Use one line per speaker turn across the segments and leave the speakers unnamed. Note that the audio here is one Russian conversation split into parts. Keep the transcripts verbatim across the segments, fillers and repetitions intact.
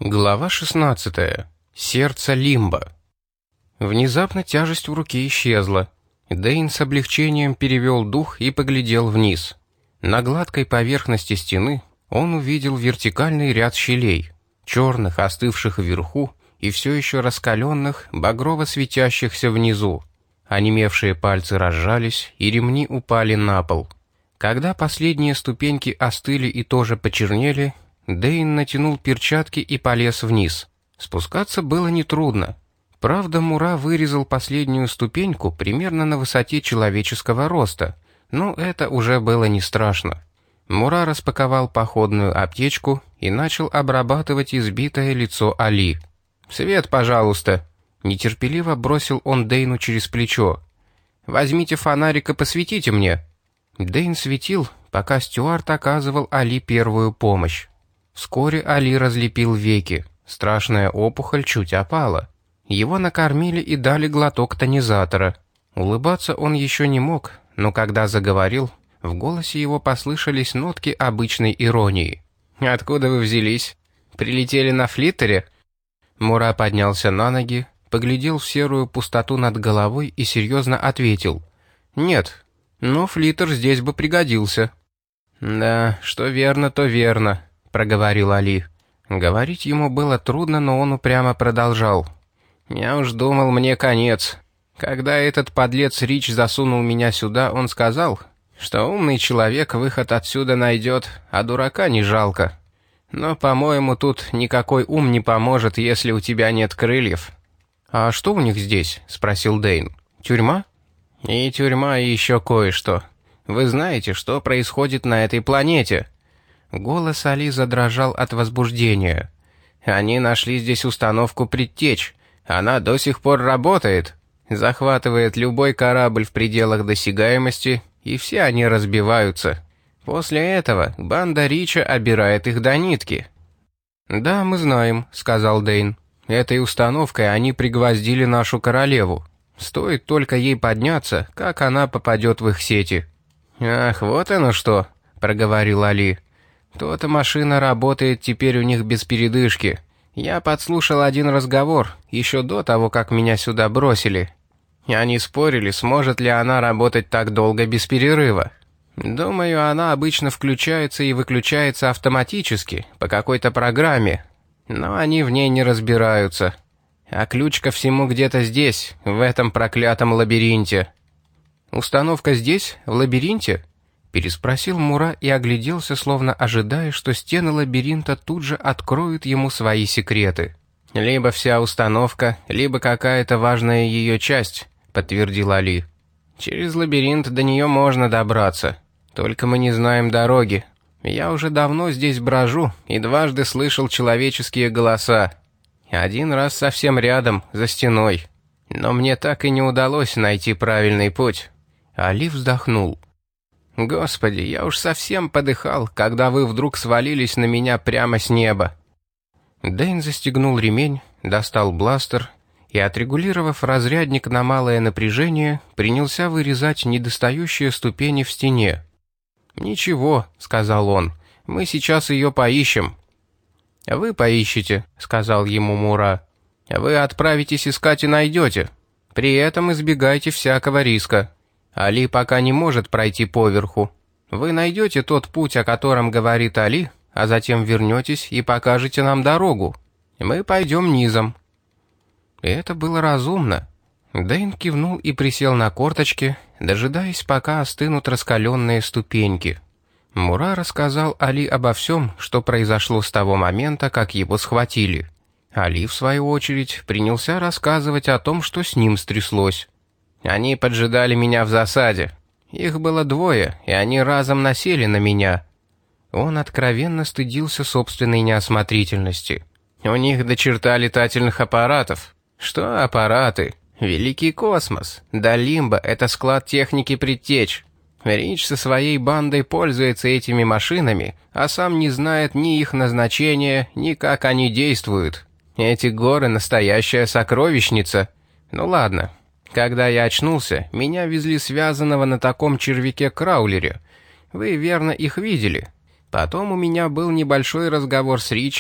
Глава шестнадцатая. Сердце Лимба. Внезапно тяжесть в руке исчезла. Дэйн с облегчением перевел дух и поглядел вниз. На гладкой поверхности стены он увидел вертикальный ряд щелей, черных, остывших вверху и все еще раскаленных, багрово светящихся внизу. Онемевшие пальцы разжались, и ремни упали на пол. Когда последние ступеньки остыли и тоже почернели, Дэйн натянул перчатки и полез вниз. Спускаться было нетрудно. Правда, Мура вырезал последнюю ступеньку примерно на высоте человеческого роста, но это уже было не страшно. Мура распаковал походную аптечку и начал обрабатывать избитое лицо Али. «Свет, пожалуйста!» — нетерпеливо бросил он Дэйну через плечо. «Возьмите фонарик и посветите мне». Дэйн светил, пока Стюарт оказывал Али первую помощь. Вскоре Али разлепил веки. Страшная опухоль чуть опала. Его накормили и дали глоток тонизатора. Улыбаться он еще не мог, но когда заговорил, в голосе его послышались нотки обычной иронии. «Откуда вы взялись? Прилетели на флиттере?» Мура поднялся на ноги, поглядел в серую пустоту над головой и серьезно ответил. «Нет, но флиттер здесь бы пригодился». «Да, что верно, то верно», — проговорил Али. Говорить ему было трудно, но он упрямо продолжал. «Я уж думал, мне конец. Когда этот подлец Рич засунул меня сюда, он сказал, что умный человек выход отсюда найдет, а дурака не жалко. Но, по-моему, тут никакой ум не поможет, если у тебя нет крыльев». «А что у них здесь?» — спросил Дэйн. «Тюрьма?» «И тюрьма, и еще кое-что. Вы знаете, что происходит на этой планете?» Голос Али задрожал от возбуждения. «Они нашли здесь установку предтеч. Она до сих пор работает. Захватывает любой корабль в пределах досягаемости, и все они разбиваются. После этого банда Рича обирает их до нитки». «Да, мы знаем», — сказал Дэйн. «Этой установкой они пригвоздили нашу королеву. Стоит только ей подняться, как она попадет в их сети». «Ах, вот оно что», — проговорил Али. «То-то машина работает теперь у них без передышки. Я подслушал один разговор, еще до того, как меня сюда бросили. Они спорили, сможет ли она работать так долго без перерыва. Думаю, она обычно включается и выключается автоматически, по какой-то программе. Но они в ней не разбираются. А ключ ко всему где-то здесь, в этом проклятом лабиринте». «Установка здесь, в лабиринте?» Переспросил Мура и огляделся, словно ожидая, что стены лабиринта тут же откроют ему свои секреты. «Либо вся установка, либо какая-то важная ее часть», — подтвердил Али. «Через лабиринт до нее можно добраться. Только мы не знаем дороги. Я уже давно здесь брожу и дважды слышал человеческие голоса. Один раз совсем рядом, за стеной. Но мне так и не удалось найти правильный путь». Али вздохнул. «Господи, я уж совсем подыхал, когда вы вдруг свалились на меня прямо с неба». Дэйн застегнул ремень, достал бластер и, отрегулировав разрядник на малое напряжение, принялся вырезать недостающие ступени в стене. «Ничего», — сказал он, — «мы сейчас ее поищем». «Вы поищете», — сказал ему Мура. «Вы отправитесь искать и найдете. При этом избегайте всякого риска. Али пока не может пройти поверху. Вы найдете тот путь, о котором говорит Али, а затем вернетесь и покажете нам дорогу. Мы пойдем низом». И это было разумно. Дэйн кивнул и присел на корточки, дожидаясь, пока остынут раскаленные ступеньки. Мура рассказал Али обо всем, что произошло с того момента, как его схватили. Али, в свою очередь, принялся рассказывать о том, что с ним стряслось. «Они поджидали меня в засаде. Их было двое, и они разом насели на меня». Он откровенно стыдился собственной неосмотрительности. «У них до черта летательных аппаратов». «Что аппараты? Великий космос. До Лимба — это склад техники предтеч. Рич со своей бандой пользуется этими машинами, а сам не знает ни их назначения, ни как они действуют. Эти горы — настоящая сокровищница. Ну ладно». Когда я очнулся, меня везли связанного на таком червяке-краулере. Вы верно их видели. Потом у меня был небольшой разговор с Ричем,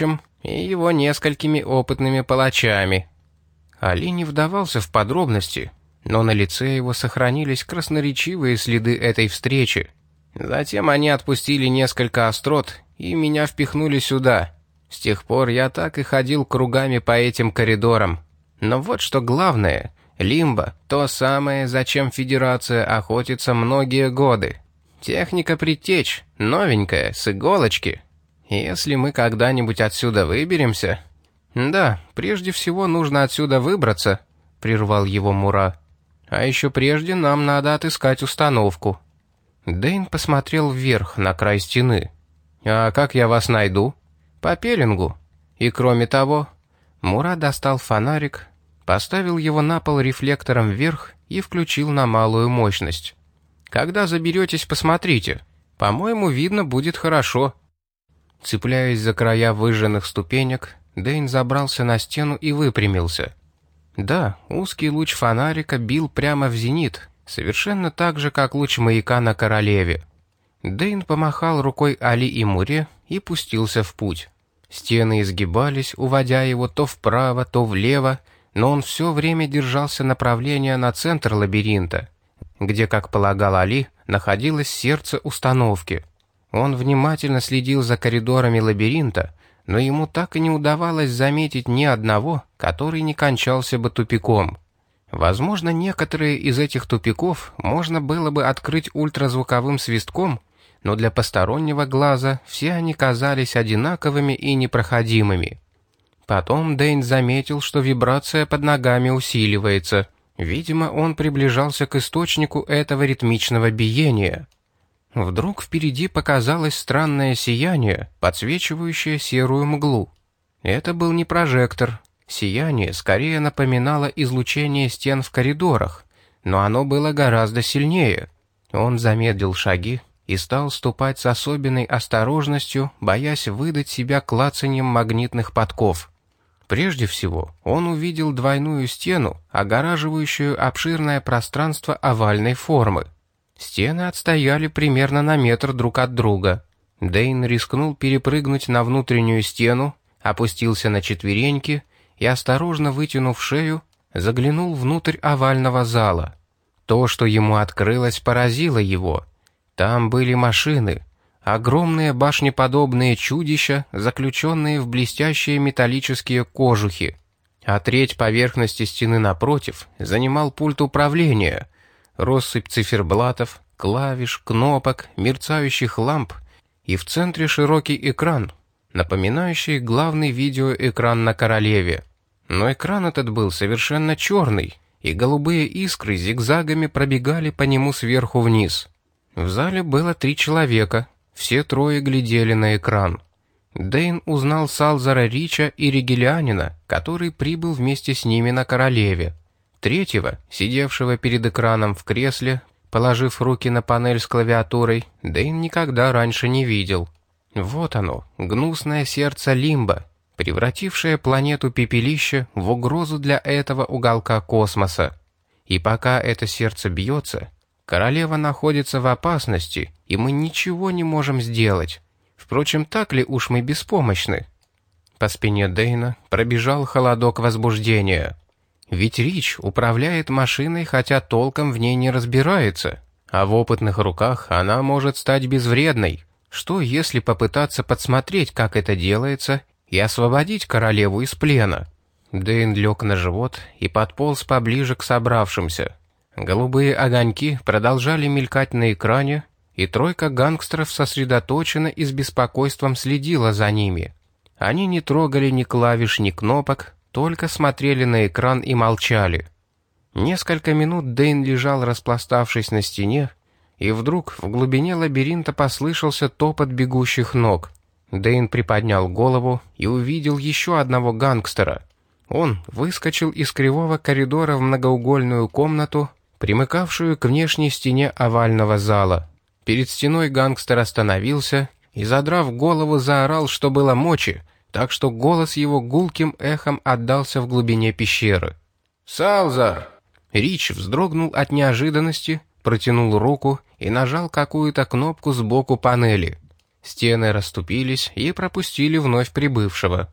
и его несколькими опытными палачами». Али не вдавался в подробности, но на лице его сохранились красноречивые следы этой встречи. Затем они отпустили несколько острот, и меня впихнули сюда. С тех пор я так и ходил кругами по этим коридорам. Но вот что главное, Лимба — то самое, зачем Федерация охотится многие годы. Техника предтеч, новенькая, с иголочки. Если мы когда-нибудь отсюда выберемся... «Да, прежде всего нужно отсюда выбраться», — прервал его Мура. «А еще прежде нам надо отыскать установку». Дэйн посмотрел вверх, на край стены. «А как я вас найду?» «По пеленгу. И кроме того...» Мура достал фонарик, поставил его на пол рефлектором вверх и включил на малую мощность. «Когда заберетесь, посмотрите. По-моему, видно будет хорошо». Цепляясь за края выжженных ступенек, Дэйн забрался на стену и выпрямился. Да, узкий луч фонарика бил прямо в зенит, совершенно так же, как луч маяка на Королеве. Дэйн помахал рукой Али и Муре и пустился в путь. Стены изгибались, уводя его то вправо, то влево, но он все время держался направления на центр лабиринта, где, как полагал Али, находилось сердце установки. Он внимательно следил за коридорами лабиринта, но ему так и не удавалось заметить ни одного, который не кончался бы тупиком. Возможно, некоторые из этих тупиков можно было бы открыть ультразвуковым свистком, но для постороннего глаза все они казались одинаковыми и непроходимыми. Потом Дэйн заметил, что вибрация под ногами усиливается. Видимо, он приближался к источнику этого ритмичного биения. Вдруг впереди показалось странное сияние, подсвечивающее серую мглу. Это был не прожектор. Сияние скорее напоминало излучение стен в коридорах, но оно было гораздо сильнее. Он замедлил шаги и стал ступать с особенной осторожностью, боясь выдать себя клацаньем магнитных подков. Прежде всего, он увидел двойную стену, огораживающую обширное пространство овальной формы. Стены отстояли примерно на метр друг от друга. Дэйн рискнул перепрыгнуть на внутреннюю стену, опустился на четвереньки и, осторожно вытянув шею, заглянул внутрь овального зала. То, что ему открылось, поразило его. Там были машины, огромные башнеподобные чудища, заключенные в блестящие металлические кожухи. А треть поверхности стены напротив занимал пульт управления, россыпь циферблатов, клавиш, кнопок, мерцающих ламп и в центре широкий экран, напоминающий главный видеоэкран на Королеве. Но экран этот был совершенно черный, и голубые искры зигзагами пробегали по нему сверху вниз. В зале было три человека, все трое глядели на экран. Дэйн узнал Салзара Рича и Ригелианина, который прибыл вместе с ними на Королеве. Третьего, сидевшего перед экраном в кресле, положив руки на панель с клавиатурой, Дэйн никогда раньше не видел. Вот оно, гнусное сердце Лимба, превратившее планету Пепелище в угрозу для этого уголка космоса. И пока это сердце бьется, Королева находится в опасности, и мы ничего не можем сделать. Впрочем, так ли уж мы беспомощны? По спине Дэйна пробежал холодок возбуждения. Ведь Рич управляет машиной, хотя толком в ней не разбирается, а в опытных руках она может стать безвредной. Что, если попытаться подсмотреть, как это делается, и освободить королеву из плена? Дэйн лег на живот и подполз поближе к собравшимся. Голубые огоньки продолжали мелькать на экране, и тройка гангстеров сосредоточенно и с беспокойством следила за ними. Они не трогали ни клавиш, ни кнопок, только смотрели на экран и молчали. Несколько минут Дэйн лежал, распластавшись на стене, и вдруг в глубине лабиринта послышался топот бегущих ног. Дэйн приподнял голову и увидел еще одного гангстера. Он выскочил из кривого коридора в многоугольную комнату, примыкавшую к внешней стене овального зала. Перед стеной гангстер остановился и, задрав голову, заорал, что было мочи, так что голос его гулким эхом отдался в глубине пещеры. «Салзар!» Рич вздрогнул от неожиданности, протянул руку и нажал какую-то кнопку сбоку панели. Стены расступились и пропустили вновь прибывшего.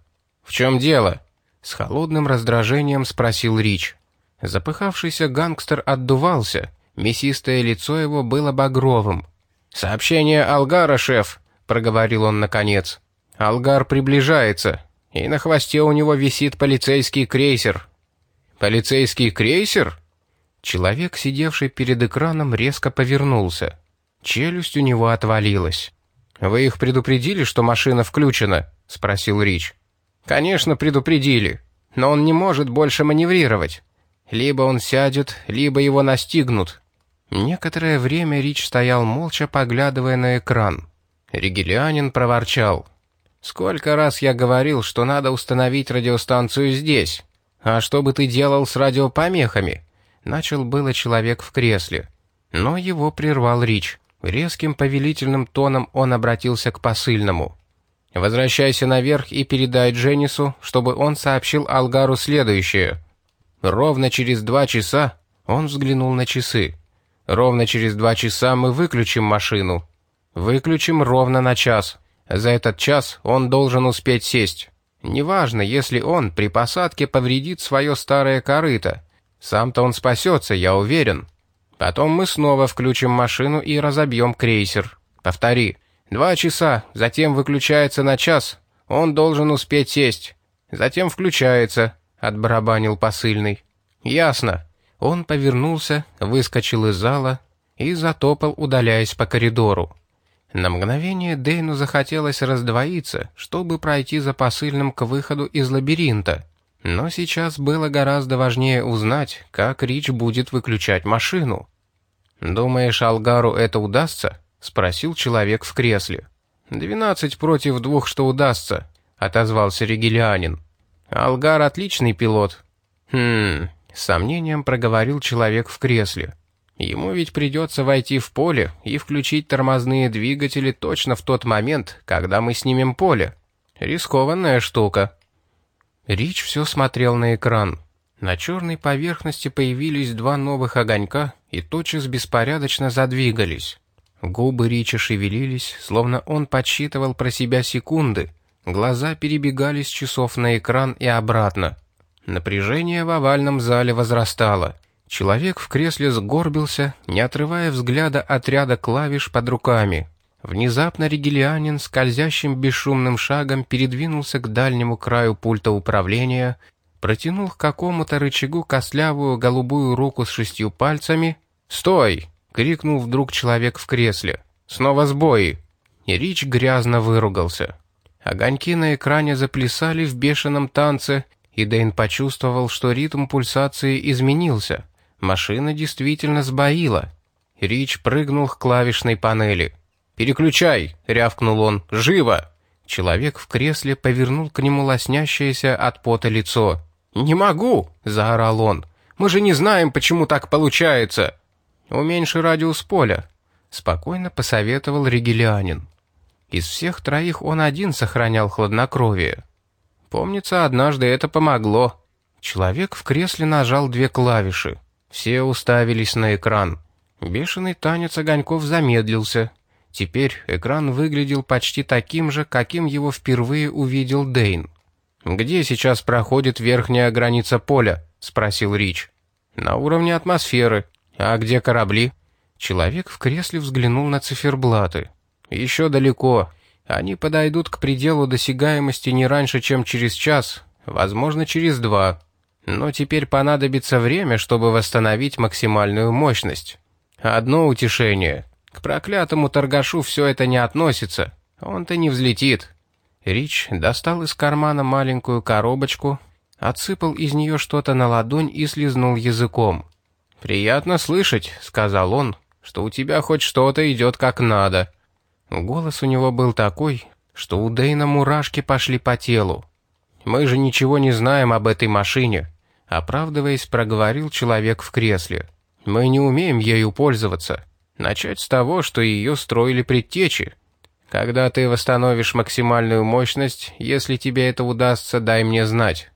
«В чем дело?» — с холодным раздражением спросил Рич. Запыхавшийся гангстер отдувался, мясистое лицо его было багровым. «Сообщение Алгара, шеф», — проговорил он наконец. «Алгар приближается, и на хвосте у него висит полицейский крейсер». «Полицейский крейсер?» Человек, сидевший перед экраном, резко повернулся. Челюсть у него отвалилась. «Вы их предупредили, что машина включена?» — спросил Рич. «Конечно, предупредили, но он не может больше маневрировать. Либо он сядет, либо его настигнут». Некоторое время Рич стоял молча, поглядывая на экран. Ригелианин проворчал. «Сколько раз я говорил, что надо установить радиостанцию здесь. А что бы ты делал с радиопомехами?» Начал было человек в кресле. Но его прервал Рич. Резким повелительным тоном он обратился к посыльному. «Возвращайся наверх и передай Дженнису, чтобы он сообщил Алгару следующее. Ровно через два часа...» Он взглянул на часы. «Ровно через два часа мы выключим машину. Выключим ровно на час. За этот час он должен успеть сесть. Неважно, если он при посадке повредит свое старое корыто. Сам-то он спасется, я уверен. Потом мы снова включим машину и разобьем крейсер. Повтори. Два часа, затем выключается на час. Он должен успеть сесть. Затем включается», — отбарабанил посыльный. «Ясно». Он повернулся, выскочил из зала и затопал, удаляясь по коридору. На мгновение Дэйну захотелось раздвоиться, чтобы пройти за посыльным к выходу из лабиринта. Но сейчас было гораздо важнее узнать, как Рич будет выключать машину. «Думаешь, Алгару это удастся?» — спросил человек в кресле. «Двенадцать против двух, что удастся», — отозвался Ригелианин. «Алгар отличный пилот». «Хм...» — с сомнением проговорил человек в кресле. «Ему ведь придется войти в поле и включить тормозные двигатели точно в тот момент, когда мы снимем поле. Рискованная штука». Рич все смотрел на экран. На черной поверхности появились два новых огонька и тотчас беспорядочно задвигались. Губы Рича шевелились, словно он подсчитывал про себя секунды. Глаза перебегали с часов на экран и обратно. Напряжение в овальном зале возрастало. Человек в кресле сгорбился, не отрывая взгляда от ряда клавиш под руками. Внезапно Ригелианин скользящим бесшумным шагом передвинулся к дальнему краю пульта управления, протянул к какому-то рычагу костлявую голубую руку с шестью пальцами. «Стой!» — крикнул вдруг человек в кресле. «Снова сбои!» И Рич грязно выругался. Огоньки на экране заплясали в бешеном танце, и Дэйн почувствовал, что ритм пульсации изменился. Машина действительно сбоила. Рич прыгнул к клавишной панели. «Переключай!» — рявкнул он. «Живо!» Человек в кресле повернул к нему лоснящееся от пота лицо. «Не могу!» — заорал он. «Мы же не знаем, почему так получается!» «Уменьши радиус поля», — спокойно посоветовал Ригелианин. Из всех троих он один сохранял хладнокровие. Помнится, однажды это помогло. Человек в кресле нажал две клавиши. Все уставились на экран. Бешеный танец огоньков замедлился. Теперь экран выглядел почти таким же, каким его впервые увидел Дэйн. «Где сейчас проходит верхняя граница поля?» — спросил Рич. «На уровне атмосферы. А где корабли?» Человек в кресле взглянул на циферблаты. «Еще далеко. Они подойдут к пределу досягаемости не раньше, чем через час, возможно, через два. Но теперь понадобится время, чтобы восстановить максимальную мощность. Одно утешение. К проклятому торгашу все это не относится. Он-то не взлетит». Рич достал из кармана маленькую коробочку, отсыпал из нее что-то на ладонь и слизнул языком. «Приятно слышать», — сказал он, — «что у тебя хоть что-то идет как надо». Голос у него был такой, что у Дэйна мурашки пошли по телу. «Мы же ничего не знаем об этой машине», — оправдываясь, проговорил человек в кресле. «Мы не умеем ею пользоваться. Начать с того, что ее строили предтечи. Когда ты восстановишь максимальную мощность, если тебе это удастся, дай мне знать».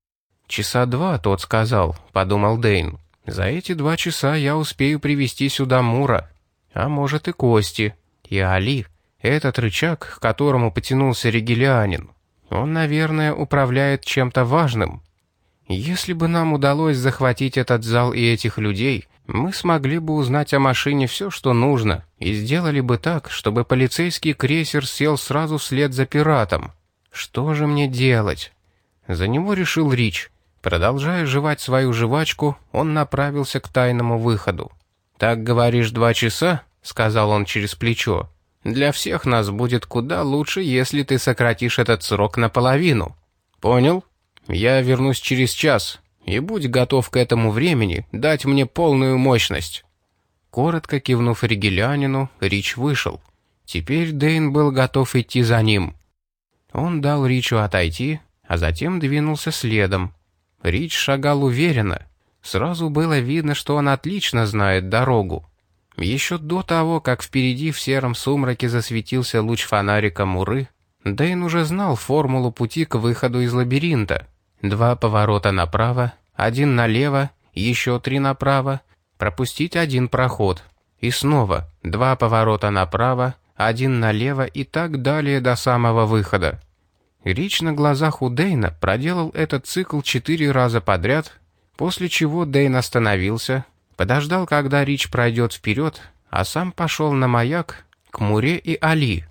«Часа два, тот сказал», — подумал Дэйн. «За эти два часа я успею привести сюда Мура, а может и Кости, и Али, этот рычаг, к которому потянулся Ригелианин. Он, наверное, управляет чем-то важным. Если бы нам удалось захватить этот зал и этих людей, мы смогли бы узнать о машине все, что нужно, и сделали бы так, чтобы полицейский крейсер сел сразу вслед за пиратом. Что же мне делать? За него решил Рич. Продолжая жевать свою жвачку, он направился к тайному выходу. «Так говоришь, два часа?» — сказал он через плечо. «Для всех нас будет куда лучше, если ты сократишь этот срок наполовину. Понял? Я вернусь через час, и будь готов к этому времени дать мне полную мощность». Коротко кивнув Ригелянину, Рич вышел. Теперь Дэйн был готов идти за ним. Он дал Ричу отойти, а затем двинулся следом. Рич шагал уверенно. Сразу было видно, что он отлично знает дорогу. Еще до того, как впереди в сером сумраке засветился луч фонарика Муры, Дэйн уже знал формулу пути к выходу из лабиринта. Два поворота направо, один налево, еще три направо, пропустить один проход. И снова два поворота направо, один налево и так далее до самого выхода. Рич на глазах у Дэйна проделал этот цикл четыре раза подряд, после чего Дэйн остановился, подождал, когда Рич пройдет вперед, а сам пошел на маяк к Муре и Али.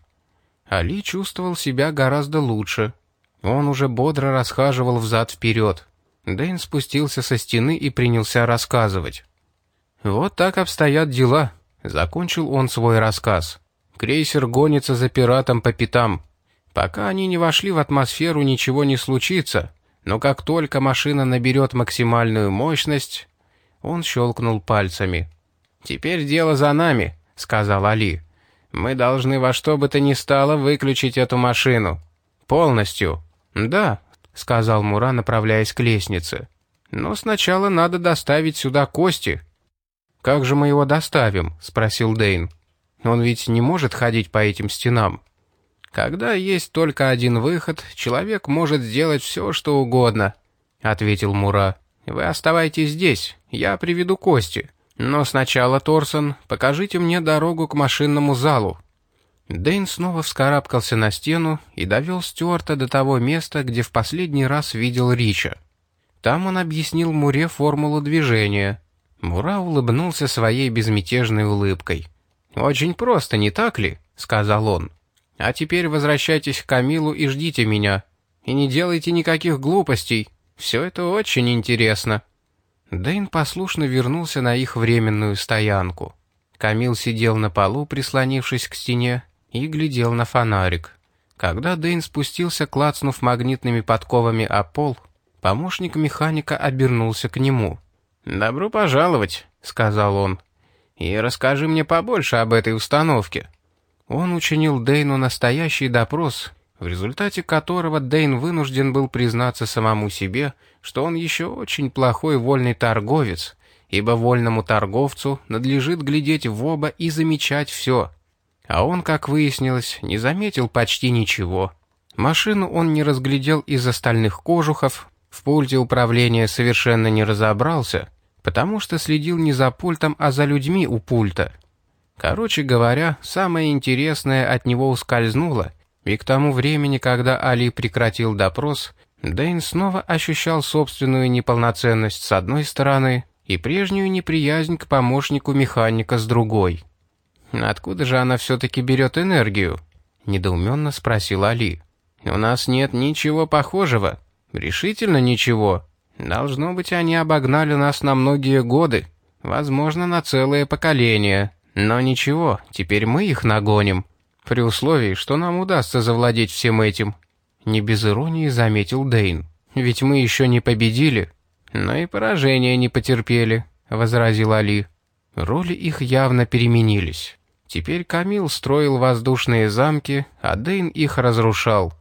Али чувствовал себя гораздо лучше. Он уже бодро расхаживал взад-вперед. Дэйн спустился со стены и принялся рассказывать. «Вот так обстоят дела», — закончил он свой рассказ. «Крейсер гонится за пиратом по пятам. Пока они не вошли в атмосферу, ничего не случится, но как только машина наберет максимальную мощность...» Он щелкнул пальцами. «Теперь дело за нами», — сказал Али. «Мы должны во что бы то ни стало выключить эту машину. Полностью». «Да», — сказал Мура, направляясь к лестнице. «Но сначала надо доставить сюда Кости». «Как же мы его доставим?» — спросил Дэйн. «Он ведь не может ходить по этим стенам». «Когда есть только один выход, человек может сделать все, что угодно», — ответил Мура. «Вы оставайтесь здесь, я приведу Кости. Но сначала, Торсон, покажите мне дорогу к машинному залу». Дэйн снова вскарабкался на стену и довел Стюарта до того места, где в последний раз видел Рича. Там он объяснил Муре формулу движения. Мура улыбнулся своей безмятежной улыбкой. «Очень просто, не так ли?» — сказал он. «А теперь возвращайтесь к Камилу и ждите меня. И не делайте никаких глупостей. Все это очень интересно». Дэйн послушно вернулся на их временную стоянку. Камил сидел на полу, прислонившись к стене, и глядел на фонарик. Когда Дэйн спустился, клацнув магнитными подковами о пол, помощник механика обернулся к нему. «Добро пожаловать», — сказал он. «И расскажи мне побольше об этой установке». Он учинил Дэйну настоящий допрос, в результате которого Дэйн вынужден был признаться самому себе, что он еще очень плохой вольный торговец, ибо вольному торговцу надлежит глядеть в оба и замечать все. А он, как выяснилось, не заметил почти ничего. Машину он не разглядел из остальных кожухов, в пульте управления совершенно не разобрался, потому что следил не за пультом, а за людьми у пульта. Короче говоря, самое интересное от него ускользнуло, и к тому времени, когда Али прекратил допрос, Дэйн снова ощущал собственную неполноценность с одной стороны и прежнюю неприязнь к помощнику механика с другой. «Откуда же она все-таки берет энергию?» — недоуменно спросил Али. «У нас нет ничего похожего. Решительно ничего. Должно быть, они обогнали нас на многие годы, возможно, на целое поколение. Но ничего, теперь мы их нагоним, при условии, что нам удастся завладеть всем этим». Не без иронии заметил Дэйн. «Ведь мы еще не победили, но и поражения не потерпели», — возразил Али. Роли их явно переменились. Теперь Камил строил воздушные замки, а Дэйн их разрушал.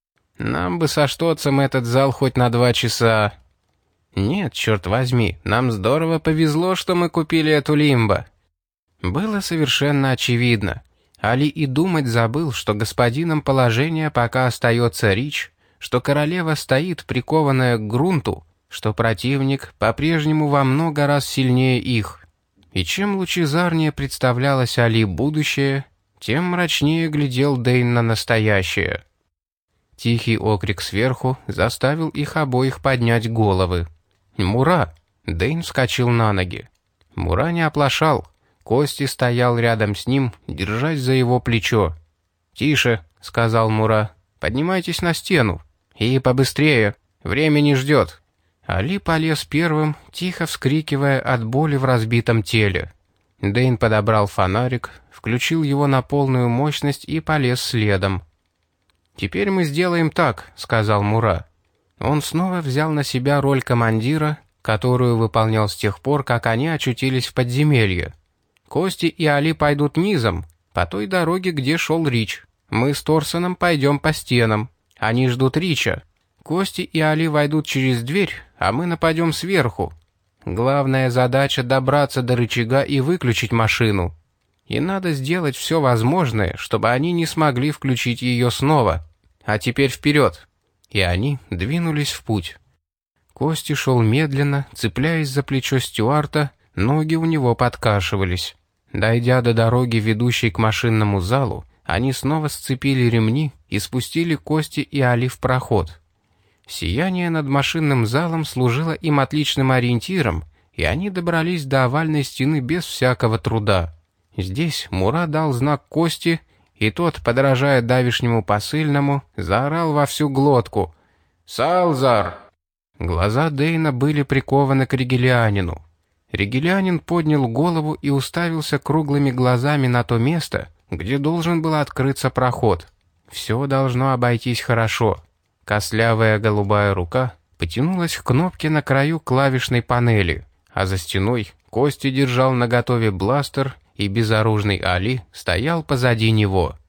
«Нам бы со Штоцем этот зал хоть на два часа». «Нет, черт возьми, нам здорово повезло, что мы купили эту Лимбо». Было совершенно очевидно. Али и думать забыл, что господином положения пока остается Рич, что королева стоит прикованная к грунту, что противник по-прежнему во много раз сильнее их. И чем лучезарнее представлялось Али будущее, тем мрачнее глядел Дэйн на настоящее. Тихий окрик сверху заставил их обоих поднять головы. «Мура!» Дэйн вскочил на ноги. Мура не оплошал. Кости стоял рядом с ним, держась за его плечо. «Тише», — сказал Мура, — «поднимайтесь на стену. И побыстрее, время не ждет». Али полез первым, тихо вскрикивая от боли в разбитом теле. Дэйн подобрал фонарик, включил его на полную мощность и полез следом. «Теперь мы сделаем так», — сказал Мура. Он снова взял на себя роль командира, которую выполнял с тех пор, как они очутились в подземелье. «Кости и Али пойдут низом, по той дороге, где шел Рич. Мы с Торсоном пойдем по стенам. Они ждут Рича. Кости и Али войдут через дверь, а мы нападем сверху. Главная задача — добраться до рычага и выключить машину. И надо сделать все возможное, чтобы они не смогли включить ее снова. А теперь вперед!» И они двинулись в путь. Кости шел медленно, цепляясь за плечо Стюарта, ноги у него подкашивались. Дойдя до дороги, ведущей к машинному залу, они снова сцепили ремни и спустили Кости и Али в проход. Сияние над машинным залом служило им отличным ориентиром, и они добрались до овальной стены без всякого труда. Здесь Мура дал знак Кости, и тот, подражая давишнему посыльному, заорал во всю глотку: «Салзар!». Глаза Дэйна были прикованы к Ригелианину. Ригелианин поднял голову и уставился круглыми глазами на то место, где должен был открыться проход. Все должно обойтись хорошо. Костлявая голубая рука потянулась к кнопке на краю клавишной панели, а за стеной Кости держал наготове бластер, и безоружный Али стоял позади него.